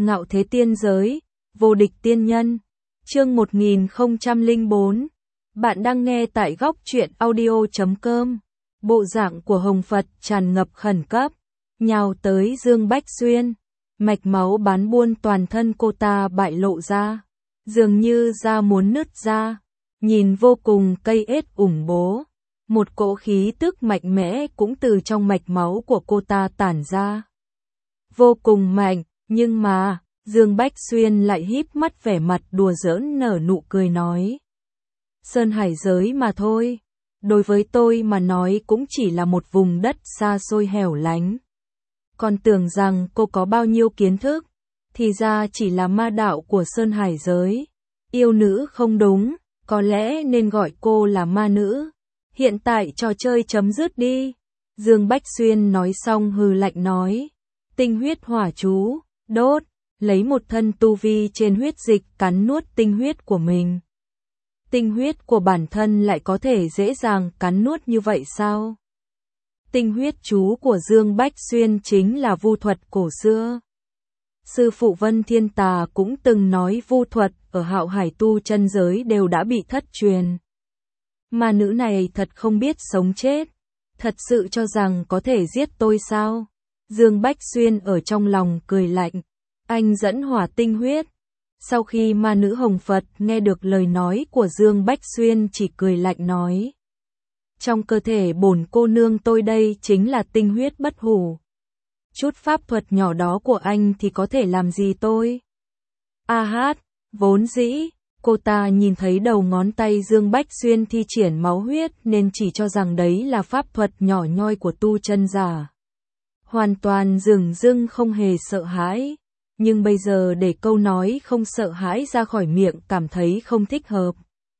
Ngạo thế tiên giới, vô địch tiên nhân. Chương 1004. Bạn đang nghe tại góc truyện audio.com. Bộ dạng của Hồng Phật tràn ngập khẩn cấp, nhào tới Dương Bách Xuyên. Mạch máu bán buôn toàn thân cô ta bại lộ ra, dường như da muốn nứt ra, nhìn vô cùng cây ết ủng bố. Một cỗ khí tức mạnh mẽ cũng từ trong mạch máu của cô ta tản ra. Vô cùng mạnh, nhưng mà, Dương Bách Xuyên lại híp mắt vẻ mặt đùa giỡn nở nụ cười nói. Sơn hải giới mà thôi, đối với tôi mà nói cũng chỉ là một vùng đất xa xôi hẻo lánh. Còn tưởng rằng cô có bao nhiêu kiến thức, thì ra chỉ là ma đạo của Sơn hải giới. Yêu nữ không đúng, có lẽ nên gọi cô là ma nữ. Hiện tại trò chơi chấm dứt đi. Dương Bách Xuyên nói xong hừ lạnh nói. Tinh huyết hỏa chú, đốt, lấy một thân tu vi trên huyết dịch cắn nuốt tinh huyết của mình. Tinh huyết của bản thân lại có thể dễ dàng cắn nuốt như vậy sao? Tinh huyết chú của Dương Bách Xuyên chính là vu thuật cổ xưa. Sư phụ Vân Thiên Tà cũng từng nói vu thuật ở Hạo Hải tu chân giới đều đã bị thất truyền. Mà nữ này thật không biết sống chết, thật sự cho rằng có thể giết tôi sao? Dương Bách Xuyên ở trong lòng cười lạnh, anh dẫn hỏa tinh huyết. Sau khi ma nữ Hồng Phật nghe được lời nói của Dương Bách Xuyên chỉ cười lạnh nói. Trong cơ thể bổn cô nương tôi đây chính là tinh huyết bất hủ. Chút pháp thuật nhỏ đó của anh thì có thể làm gì tôi? A hát, vốn dĩ, cô ta nhìn thấy đầu ngón tay Dương Bách Xuyên thi triển máu huyết nên chỉ cho rằng đấy là pháp thuật nhỏ nhoi của tu chân giả. Hoàn toàn dửng dưng không hề sợ hãi. Nhưng bây giờ để câu nói không sợ hãi ra khỏi miệng cảm thấy không thích hợp.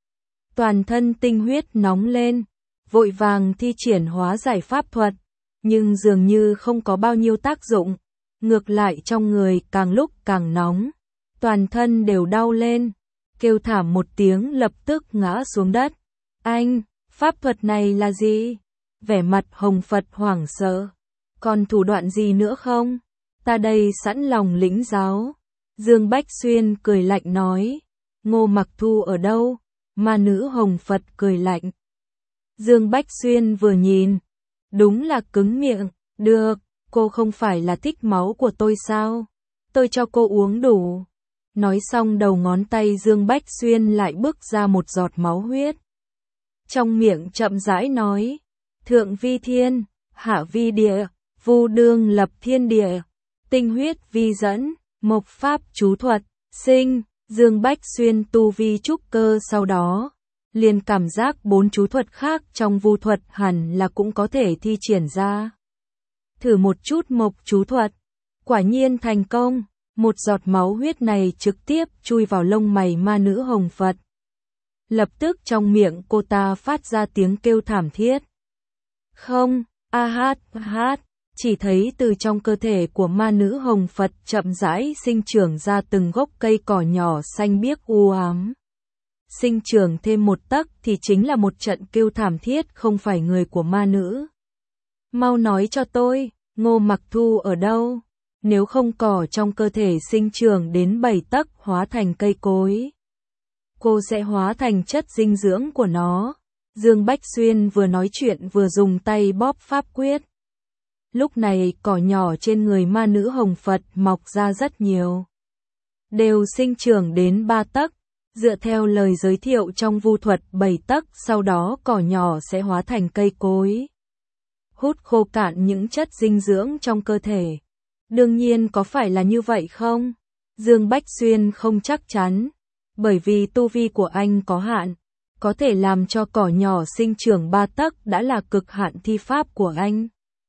Toàn thân tinh huyết nóng lên, vội vàng thi triển hóa giải pháp thuật, nhưng dường như không có bao nhiêu tác dụng, ngược lại trong người càng lúc càng nóng, toàn thân đều đau lên, kêu thảm một tiếng lập tức ngã xuống đất. Anh, pháp thuật này là gì? Vẻ mặt Hồng Phật hoảng sợ, còn thủ đoạn gì nữa không? Ta đây sẵn lòng lĩnh giáo. Dương Bách Xuyên cười lạnh nói. Ngô Mặc Thu ở đâu? Ma nữ Hồng Phật cười lạnh. Dương Bách Xuyên vừa nhìn, đúng là cứng miệng. Được, cô không phải là thích máu của tôi sao? Tôi cho cô uống đủ. Nói xong đầu ngón tay Dương Bách Xuyên lại bước ra một giọt máu huyết. Trong miệng chậm rãi nói. Thượng vi thiên, hạ vi địa, vu đương lập thiên địa. Tinh huyết vi dẫn, mộc pháp chú thuật, sinh. Dương Bách Xuyên tu vi trúc cơ sau đó, liền cảm giác 4 chú thuật khác trong vu thuật hẳn là cũng có thể thi triển ra. Thử một chút mộc chú thuật, quả nhiên thành công, một giọt máu huyết này trực tiếp chui vào lông mày ma nữ Hồng Phật. Lập tức trong miệng cô ta phát ra tiếng kêu thảm thiết. Không, a hát. Chỉ thấy từ trong cơ thể của ma nữ Hồng Phật chậm rãi sinh trưởng ra từng gốc cây cỏ nhỏ xanh biếc u ám. Sinh trưởng thêm một tấc thì chính là một trận kêu thảm thiết không phải người của ma nữ. Mau nói cho tôi, Ngô Mặc Thu ở đâu? Nếu không cỏ trong cơ thể sinh trưởng đến 7 tấc hóa thành cây cối, cô sẽ hóa thành chất dinh dưỡng của nó. Dương Bách Xuyên vừa nói chuyện vừa dùng tay bóp pháp quyết. Lúc này cỏ nhỏ trên người ma nữ Hồng Phật mọc ra rất nhiều. Đều sinh trưởng đến 3 tấc, dựa theo lời giới thiệu trong vu thuật 7 tấc sau đó cỏ nhỏ sẽ hóa thành cây cối. Hút khô cạn những chất dinh dưỡng trong cơ thể. Đương nhiên có phải là như vậy không? Dương Bách Xuyên không chắc chắn, bởi vì tu vi của anh có hạn, có thể làm cho cỏ nhỏ sinh trưởng 3 tấc đã là cực hạn thi pháp của anh.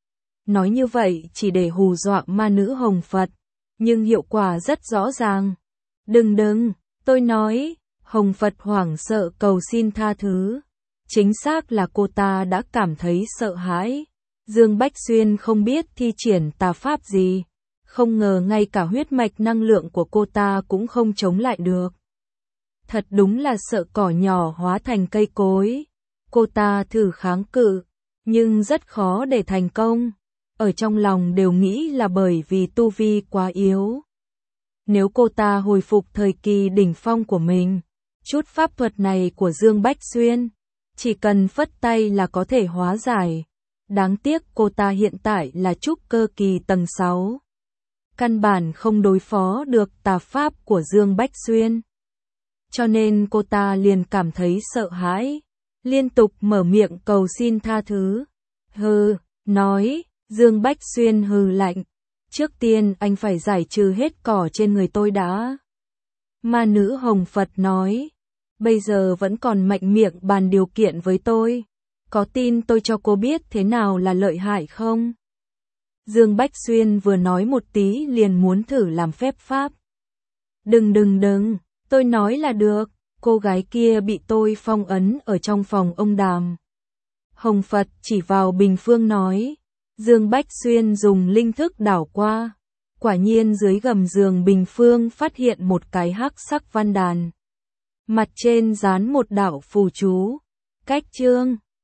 Nói như vậy chỉ để hù dọa ma nữ Hồng Phật, nhưng hiệu quả rất rõ ràng. Đừng, tôi nói, Hồng Phật hoảng sợ cầu xin tha thứ. Chính xác là cô ta đã cảm thấy sợ hãi. Dương Bách Xuyên không biết thi triển tà pháp gì, không ngờ ngay cả huyết mạch năng lượng của cô ta cũng không chống lại được. Thật đúng là sợ cỏ nhỏ hóa thành cây cối. Cô ta thử kháng cự, nhưng rất khó để thành công. Ở trong lòng đều nghĩ là bởi vì tu vi quá yếu. Nếu cô ta hồi phục thời kỳ đỉnh phong của mình, chút pháp thuật này của Dương Bách Xuyên, chỉ cần phất tay là có thể hóa giải. Đáng tiếc cô ta hiện tại là trúc cơ kỳ tầng 6. Căn bản không đối phó được tà pháp của Dương Bách Xuyên. Cho nên cô ta liền cảm thấy sợ hãi, liên tục mở miệng cầu xin tha thứ. Hừ, nói, Dương Bách Xuyên hừ lạnh. Trước tiên anh phải giải trừ hết cỏ trên người tôi đã. Ma nữ Hồng Phật nói, bây giờ vẫn còn mạnh miệng bàn điều kiện với tôi. Có tin tôi cho cô biết thế nào là lợi hại không? Dương Bách Xuyên vừa nói một tí liền muốn thử làm phép pháp. Đừng, tôi nói là được, cô gái kia bị tôi phong ấn ở trong phòng ông Đàm. Hồng Phật chỉ vào Bình Phương nói, Dương Bách Xuyên dùng linh thức đảo qua. Quả nhiên dưới gầm giường Bình Phương phát hiện một cái hắc sắc văn đàn. Mặt trên dán một đạo phù chú. Cách chương